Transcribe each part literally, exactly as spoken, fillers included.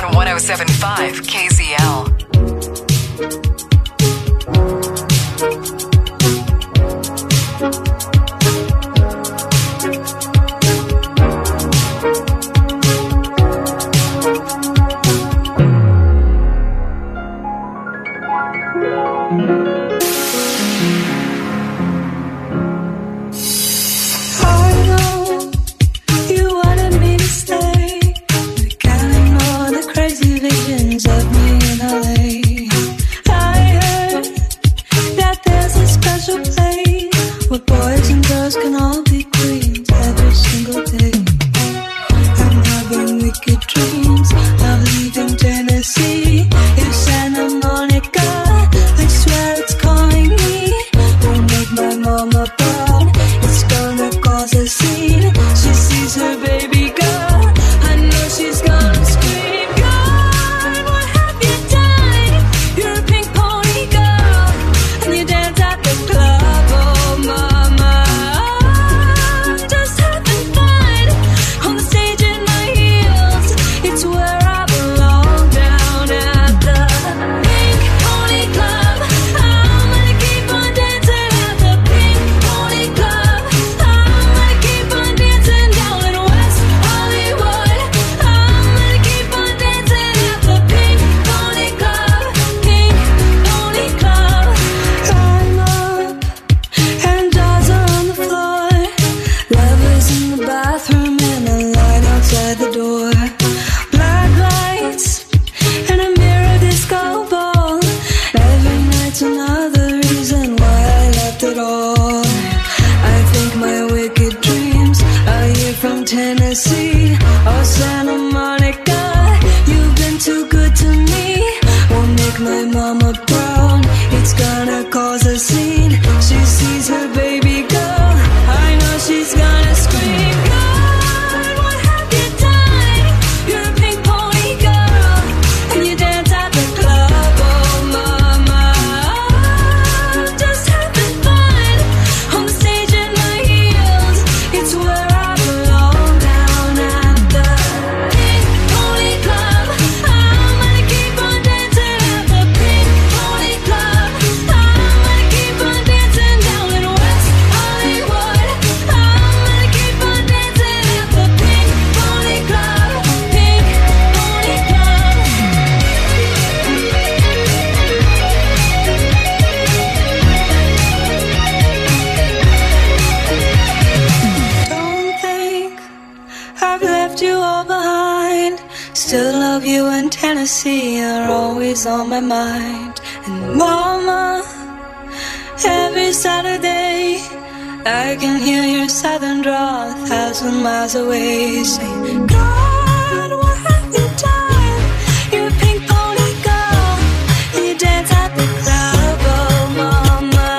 on one oh seven point five K Z L. On my mind. And mama, every Saturday I can hear your southern drawl a thousand miles away, saying, God, what have you done? You're a pink pony girl, and you dance at the club. Oh mama,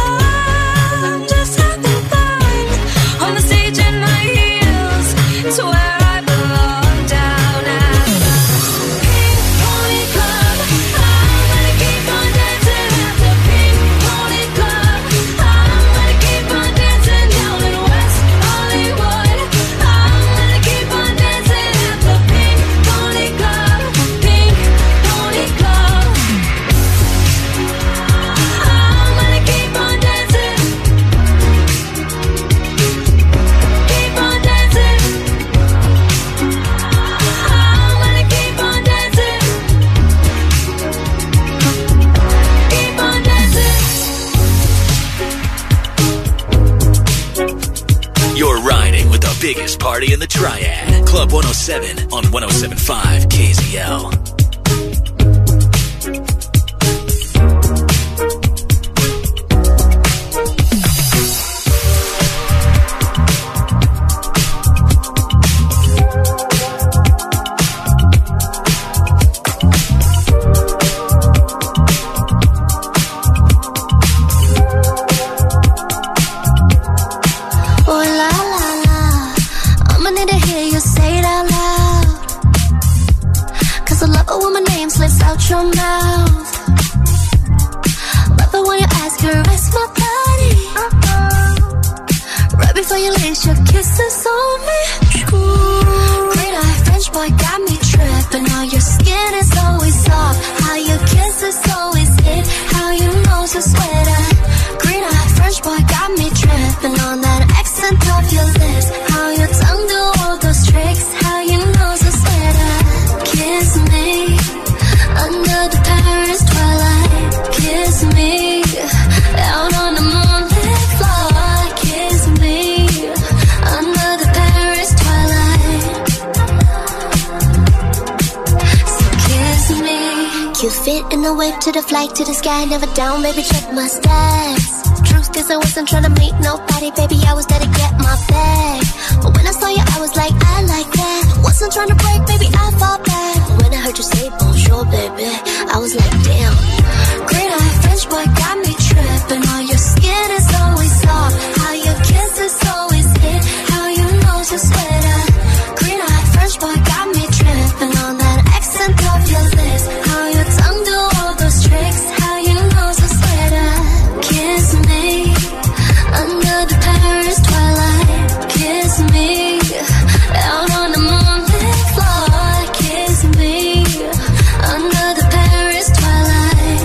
I'm just having fun on the stage in my heels. It's where I belong, down at the Pink Pony Club. Biggest party in the Triad. Club one oh seven on one oh seven point five K Z L. Your mouth. Love it when you ask her, rest my body. Uh-oh. Right before you lace your kisses on me. Ooh. Great eye French boy got me tripping on your skin. of your lips, how your tongue do all those tricks, how you know so sweater. Kiss me under the Paris twilight. Kiss me out on the moonlit floor. Kiss me under the Paris twilight. So kiss me. You fit in the wave to the flight to the sky, never down, baby, check my stats. Truth is I wasn't trying to meet nobody, baby, I was there to get my bag. But when I saw you, I was like, I like that. Wasn't trying to break, baby, I fall back. When I heard you say bonjour, baby, I was like, damn. Green eye French boy got me tripping. How your skin is always soft, how your kiss is always hit, how you know so sweater. Green eye French boy got me tripping on that accent of your lips, how your tongue do all those tricks, how you know so sweater. Kiss me under the Paris twilight. Kiss me out on the moonlit floor. Kiss me under the Paris twilight.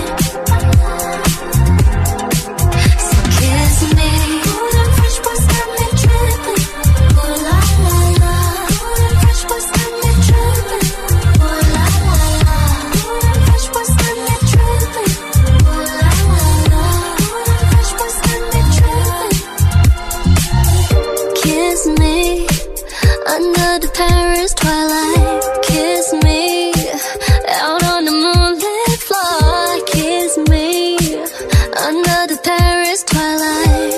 So kiss me. Ooh, them French boys got me tripping. Ooh la la la. Ooh, them French boys got me tripping. Ooh la la la. Ooh, them French boys got me tripping. Ooh la la la. Ooh, them French boys got me tripping. Kiss me under the Paris twilight. Kiss me out on the moonlit floor. Kiss me under the Paris twilight.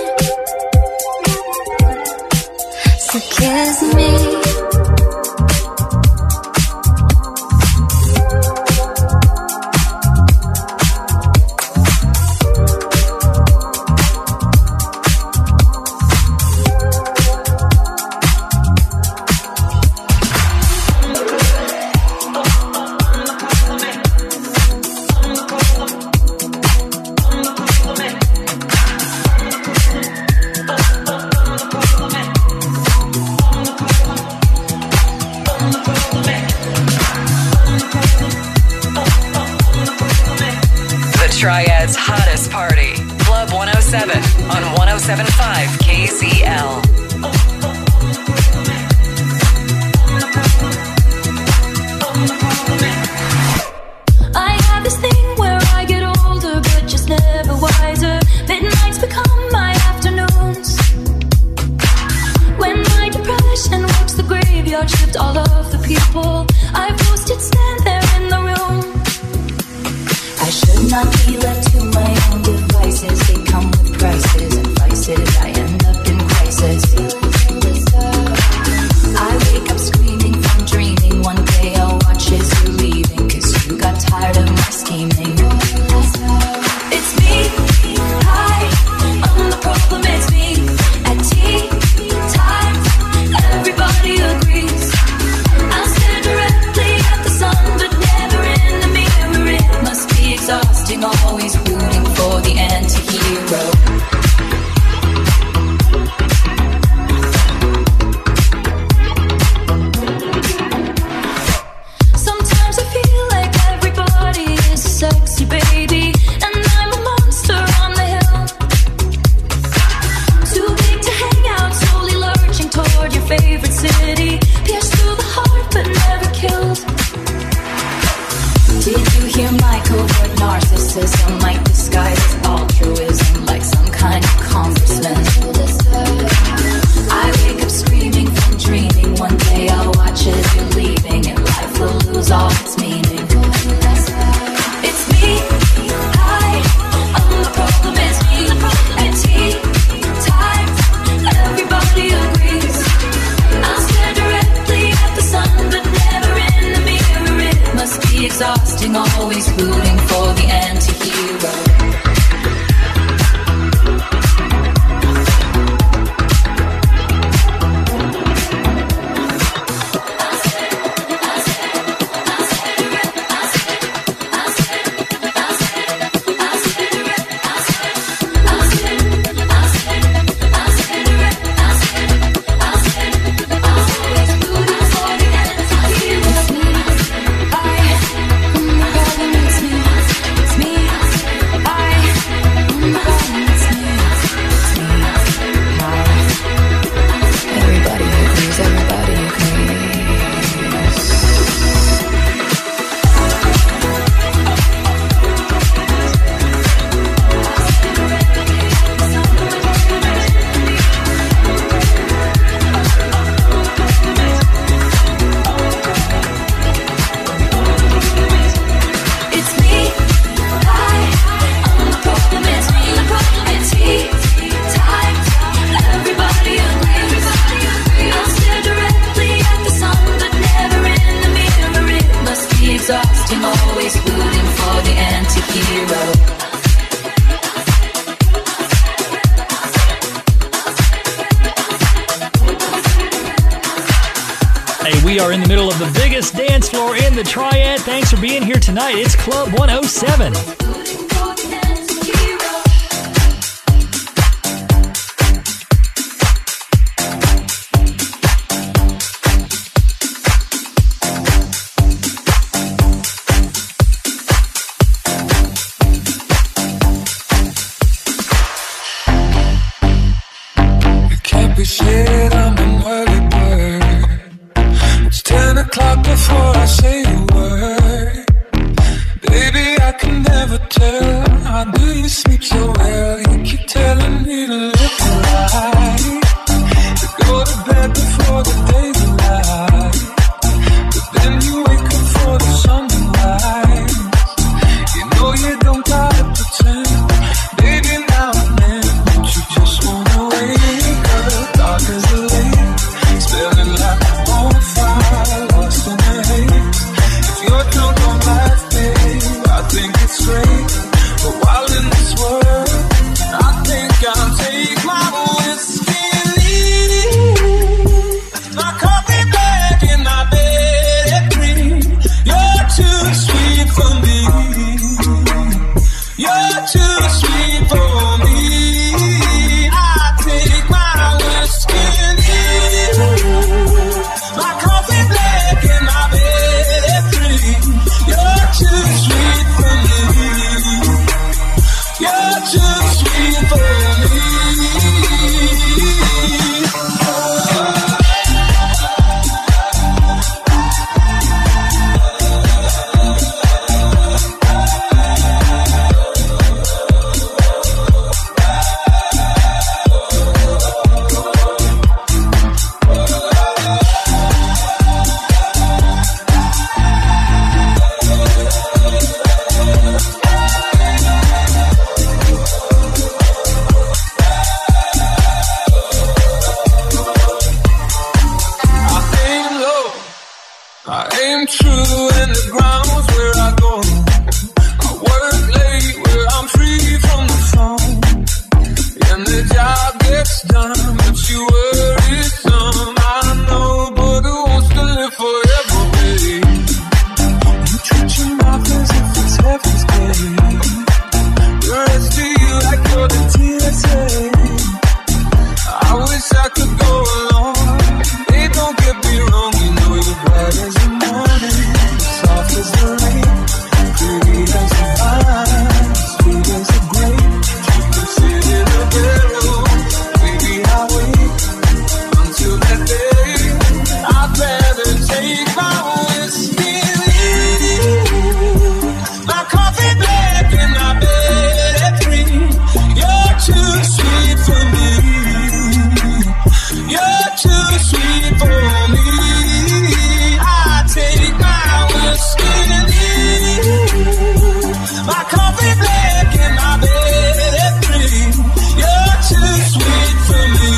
So kiss me. The Triad's hottest party. Club one oh seven on one oh seven point five K Z L. I have this thing where I get older, but just never wiser. Midnights become my afternoons. When my depression walks the graveyard shift, all of the people I've posted stand there in the room. I should not be left to my own devices. They come with prices and vices. I end up in crisis. I wake up screaming from dreaming. One day I'll watch as you're leaving, 'cause you got tired of my scheming. It's me, hi, I'm the problem, it's me. At tea time, everybody agrees. I stare directly at the sun, but never in the mirror. It must be exhausting, always rooting for the anti-hero. Sometimes I feel like everybody is a sexy baby, and I'm a monster on the hill. Too big to hang out, slowly lurching toward your favorite city. Pierced through the heart, but never killed. Did you hear my covert narcissism? Might disguise as altruism, like some kind of congressman. I wake up screaming from dreaming. One day I'll watch as you're leaving, and life will lose all its meaning. It's me, hi, I'm the problem, it's me. At tea time, everybody agrees. I stare directly at the sun, but never in the mirror. It must be exhausting, always rooting for the anti-hero. It's me. We are in the middle of the biggest dance floor in the Triad. Thanks for being here tonight. It's Club one oh seven. Shit, I'm an early bird. It's ten o'clock before I say a word. Baby, I can never tell. How do you sleep so well? You keep telling me to live the life, to go to bed before the day's alive. But then you wake up for the sunrise. You know you don't gotta pretend. Baby, now and then, don't you just wanna wake up? Dark as the lake, spilling like a bonfire, lost in the haze. If you're drunk on life, babe, I think it's great. But while in this world, I think I'll take my whiskey and leave. My coffee black in my bed at three. You're too sweet for me. You're too sweet for me. I take my whiskey and leave. My coffee black in my bed at three. You're too sweet for me. You're too sweet for me. I aim true in the ground's where I go. I work late where I'm free from the phone. And the job gets done, but you worry some. I know, but who wants to live forever, babe? You treat your mouth as if it's heaven's gate. The rest of you like you're the T S A. I wish I could go along. Hey, don't get me wrong, you know you're bright as the morning, soft as the rain, pretty as the vine, sweet as the grape. You can sit in a barrel, baby, I'll wait until that day. I'd rather take my whiskey and leave. My coffee black in my bed at three. You're too sweet for me. You're too sweet for me. I take my whiskey and leave. My coffee black in my bed at three. You're too sweet for me.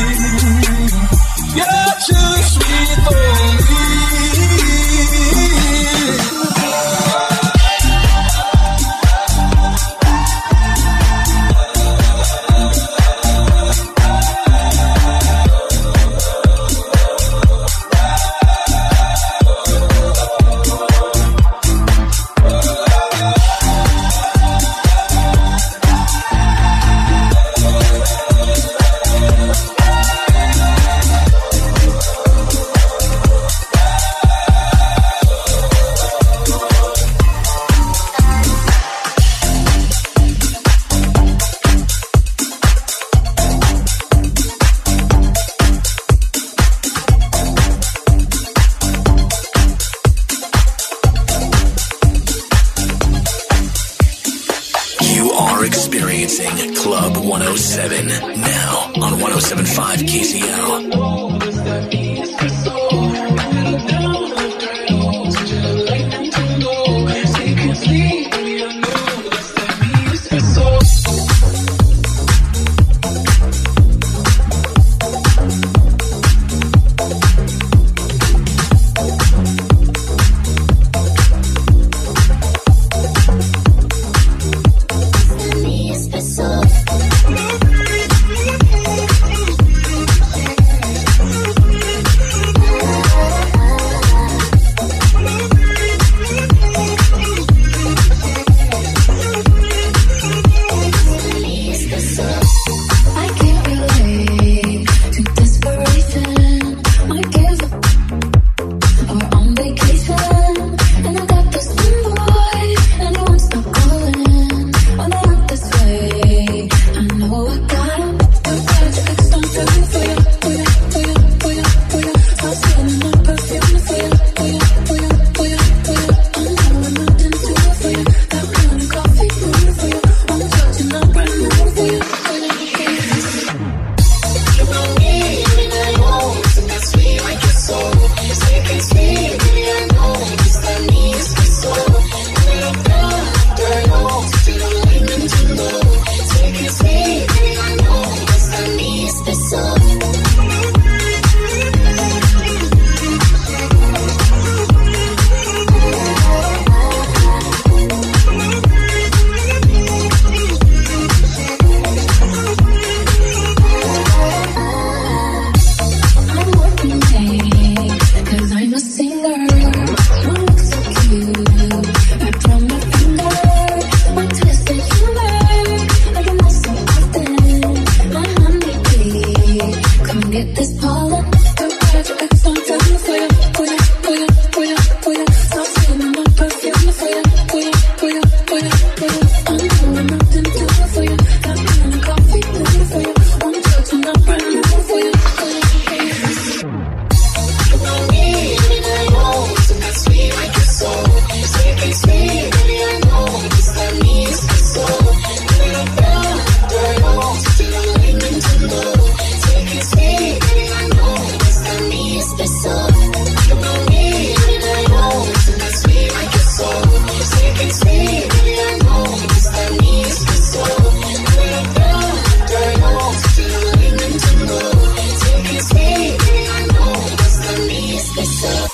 You're too sweet for me. Experiencing Club one oh seven now on one oh seven point five K C L. Espresso. this Paula. Don't catch your ex, don't tell me for you, for you, for you, for you, for you. Stop smelling my perfume for you, for you, for you, for you, for you. I'm pouring Mountain Dew for you, got me on coffee for you. I'm judging up brand new for you, for you, for you. You know me, and I know, so that's me like your soul. Say it's me, baby, I know, this that me is the soul. You know that, I know, still I'm waiting to know. Say it's me, baby, I know, this that me is the soul. You know me, and I know, so that's me like your soul. Say it's me, baby, I know, this that me is the soul. You know that, I know, still I'm waiting to know. Say it's me, baby, I know, this that me is the soul.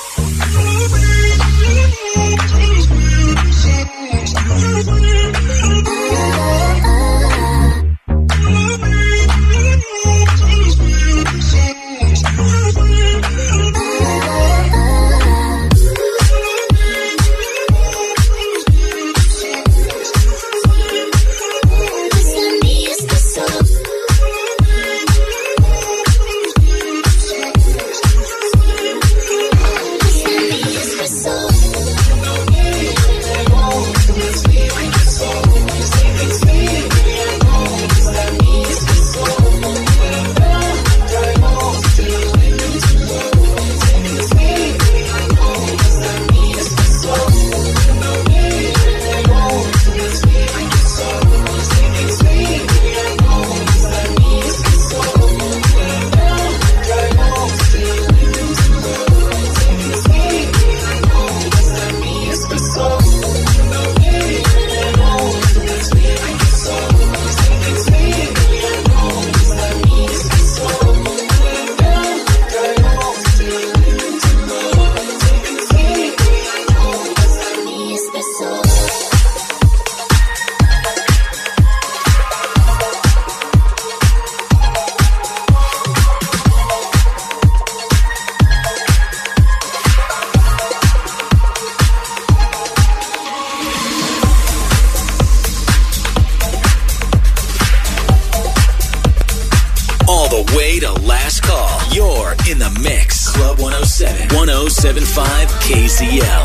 K Z L.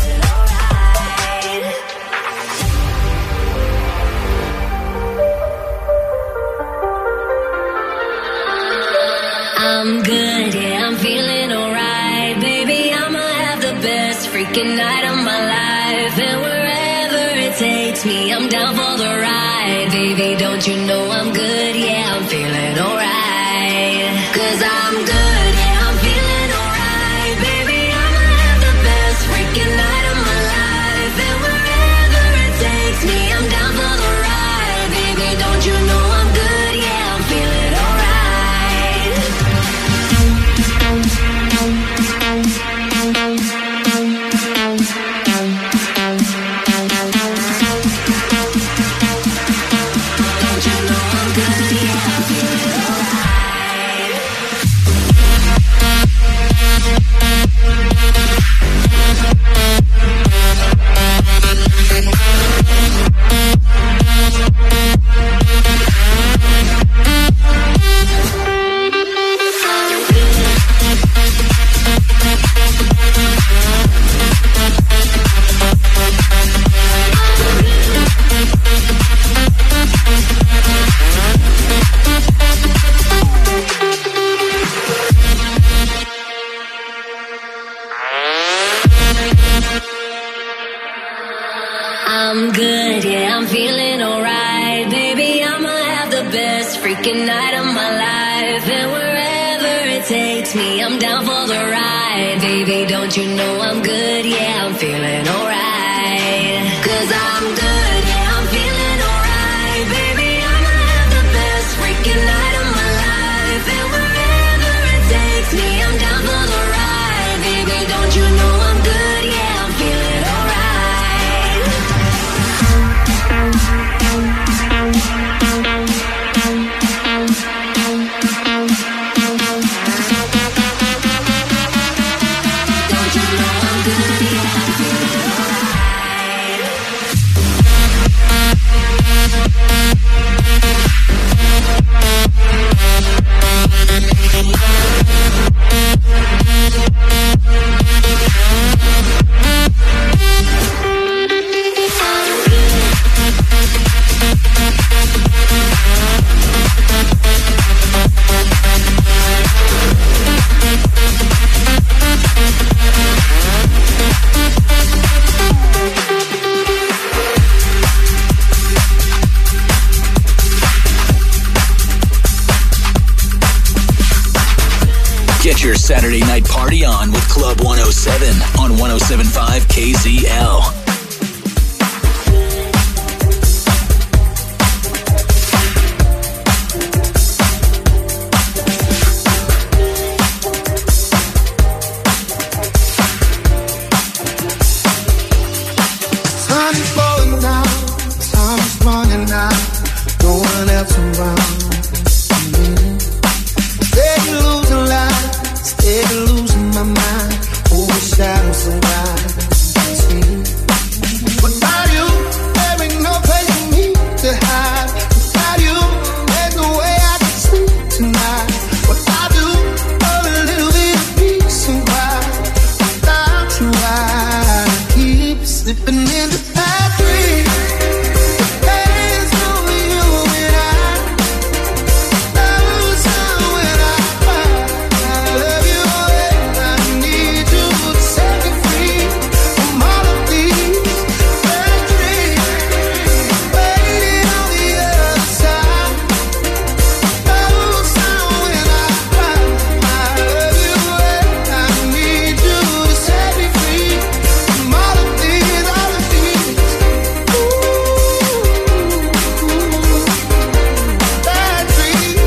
I'm good, yeah, I'm feeling alright. Baby, I'ma have the best freaking night of my life. And wherever it takes me, I'm down for the ride. Baby, don't you know I'm good, yeah, I'm feeling alright. Cause I'm good, yeah, I'm feeling alright. Baby, I'ma have the best freaking night of my life. And wherever it takes me, I'm down for the ride. Baby, don't you know I'm good, yeah, I'm feeling alright. I'm good, yeah, I'm feeling alright. Baby, I'ma have the best freaking night of my life. And wherever it takes me, I'm down for the ride. Baby, don't you know I'm good, yeah, I'm feeling alright. Cause I'm good, yeah, I'm feeling alright. Baby, I'ma have the best freaking night of my life. And wherever it takes me, I'm down for the ride. Baby, don't you know I'm good, yeah, I'm feeling alright. Don't you know I'm good, yeah, I'm feeling alright. Get your Saturday night party on with Club one oh seven on one oh seven point five K Z L. Sun is falling down, time is running out, no one else around. Steady losing life, steady losing my mind, over shadows surround. Without you, there ain't no place for me to hide. Without you, there's no way I can sleep tonight. What I do, oh, a little bit of peace and quiet. Without you, I keep slipping into bad dreams. There's only you and I. Those are when I cry. I love you and I need you to set me free from all of these bad dreams. Waiting on the other side. Those are when I cry. I love you and I need you to set me free from all of these, all of these. Ooh, bad dreams.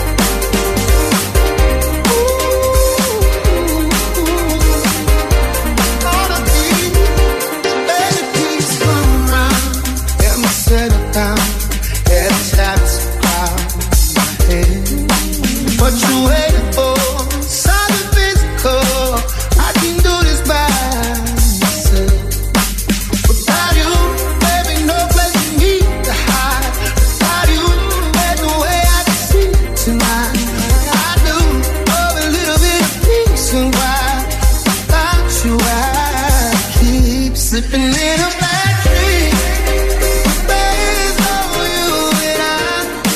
All of these. Baby, please come around. Let me settle down. Let us have this crowd in my head. What you waiting for? Something physical. I can do this by myself. Without you, there ain't no place for me to hide. Without you, there's no way I can sleep tonight. I do love a little bit of peace and quiet. Without you, I keep slipping in a bad dream. There's no you and I.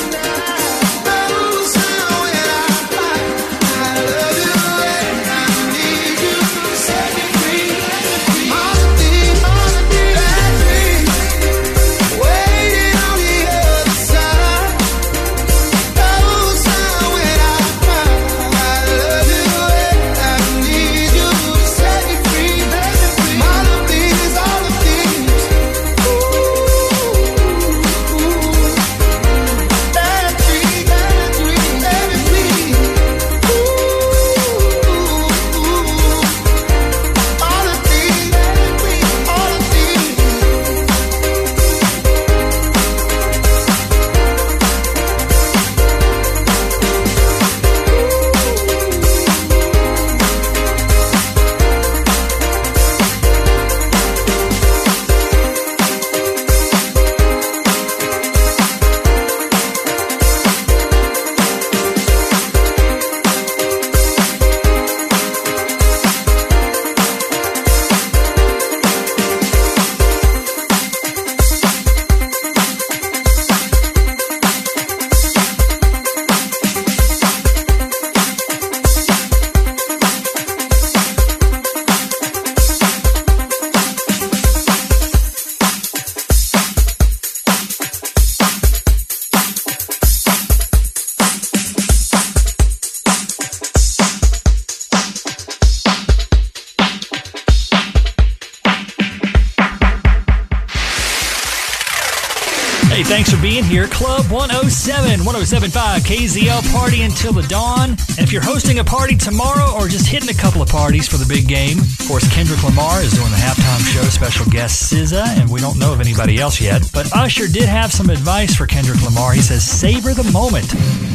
Those are when I cry. I love you and I need you to set me free from all of these, all of these bad dreams. Waiting on the other side. Those are when I cry. I love you and I need you to set me free from all of these, all of these. Ooh, bad dreams, bad dreams, baby, please. Ooh, all of these, baby, please, all of these. Hey, thanks for being here. Club one oh seven, one oh seven point five K Z L, party until the dawn. And if you're hosting a party tomorrow or just hitting a couple of parties for the big game, of course, Kendrick Lamar is doing the halftime show, special guest S Z A, and we don't know of anybody else yet. But Usher did have some advice for Kendrick Lamar. He says, savor the moment.